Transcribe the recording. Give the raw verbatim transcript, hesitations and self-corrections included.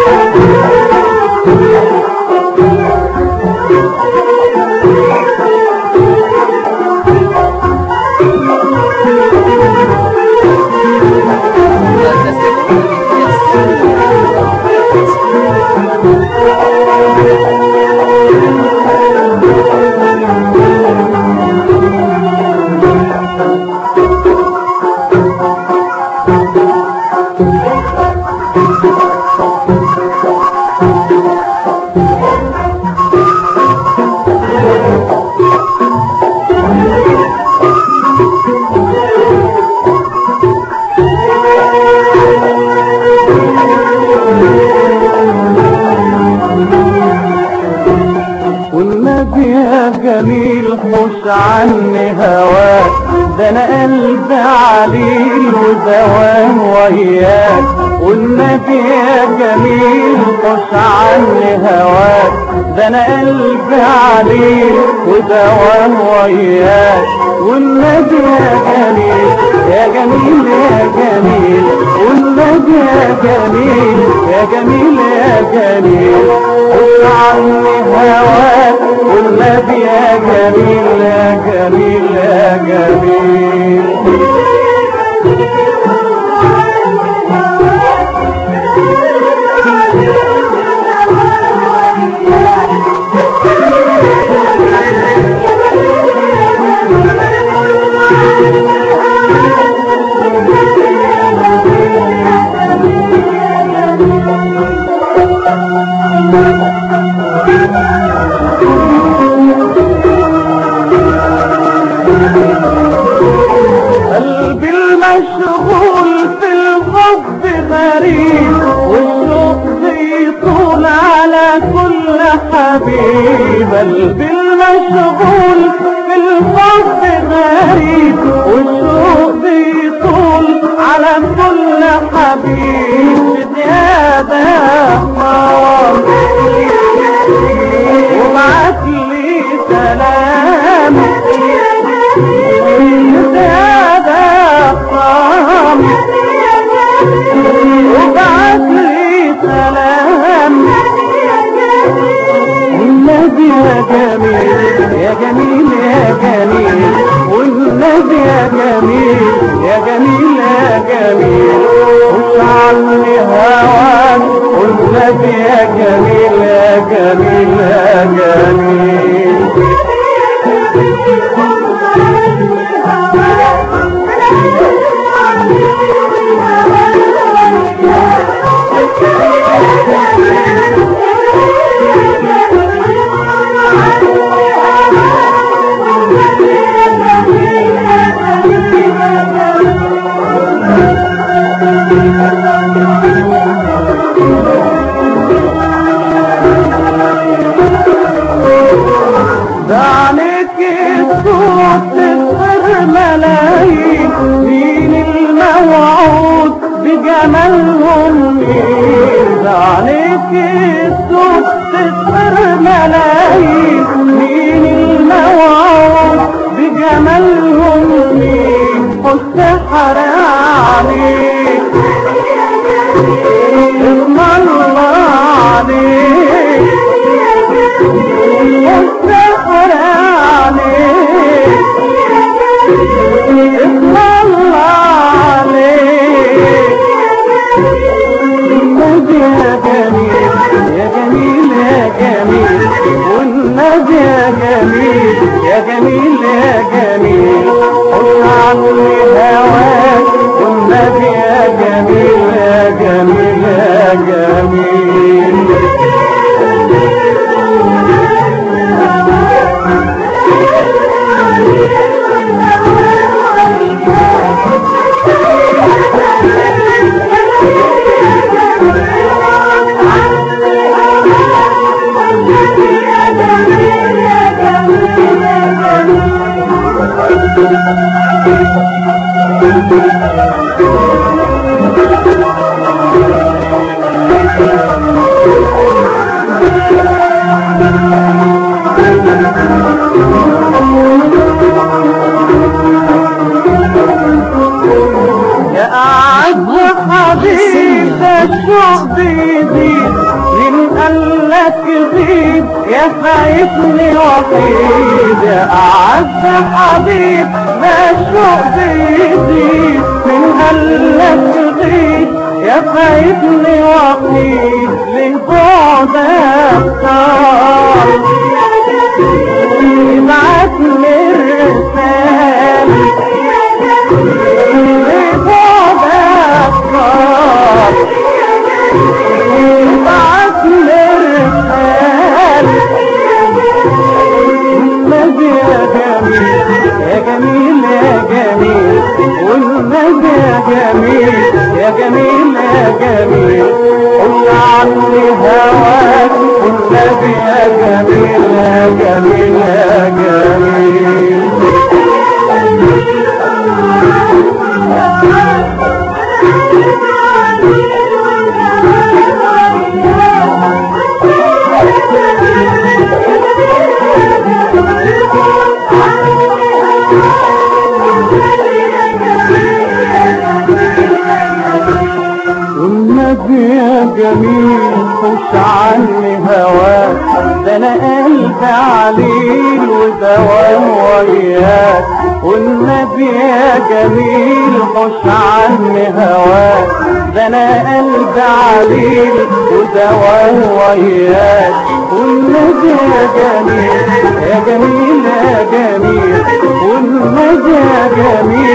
جميل خش عني هواك، ده انا قلبي عليل وزوان وياك. والنبي يا جميل خش عني هواك، ده انا قلبي عليل وزوان وياك. والنبي يا جميل يا جميل يا جميل، والنبي يا جميل يا جميل يا جميل خش عني هواك. والنبي يا جميل يا جميل يا جميل قلبي المشغول في الحب غريب، والشوق بيطول على كل حبيب. قلبي المشغول في الحب غريب، والشوق بيطول على كل حبيب. زيادة حرام وبعتلي سلام، زيادة حرام وبعتلي سلام. والنبي يا جميل يا جميل يا جميل، والنبي يا جميل يا جميل يا جميل خش عني هواك. والنبي يا جميل يا جميل يا جميل دعنك الصوت تسهر ملايين، مين الموعود بجمالهم مين؟ دعنك الصوت تسهر ملايين، مين الموعود بجمالهم مين؟ السحر عليك اسم الله عليك، السحر عليك اسم الله عليك. النبي يا جميل يا جميل يا جميل، والنبي يا جميل يا جميل يا جميل خش عني هواك. والنبي يا جميل يا جميل يا جميل يا أعز حبيب شوق بيزيد من قالك غيب يا فايتني وحيد يا أعز حبيب ما شوق بيزيد من قالك غيب يا فايتني وحيد لبعدك صار يبعتني الرسالة لبعدك صار يبعتني الرسالة والنبي يا جميل يا جميل يا جميل والنبي يا جميل يا جميل يا جميل قل عني هواك والنبي يا جميل يا جميل يا جميل والنبي يا جميل خش عني هواك ده انا قلبي عليل ودوام وياك والنبي يا جميل خش عني هواك ده انا قلبي عليل ودوام وياك والنبي يا جميل يا جميل يا جميل والنبي يا جميل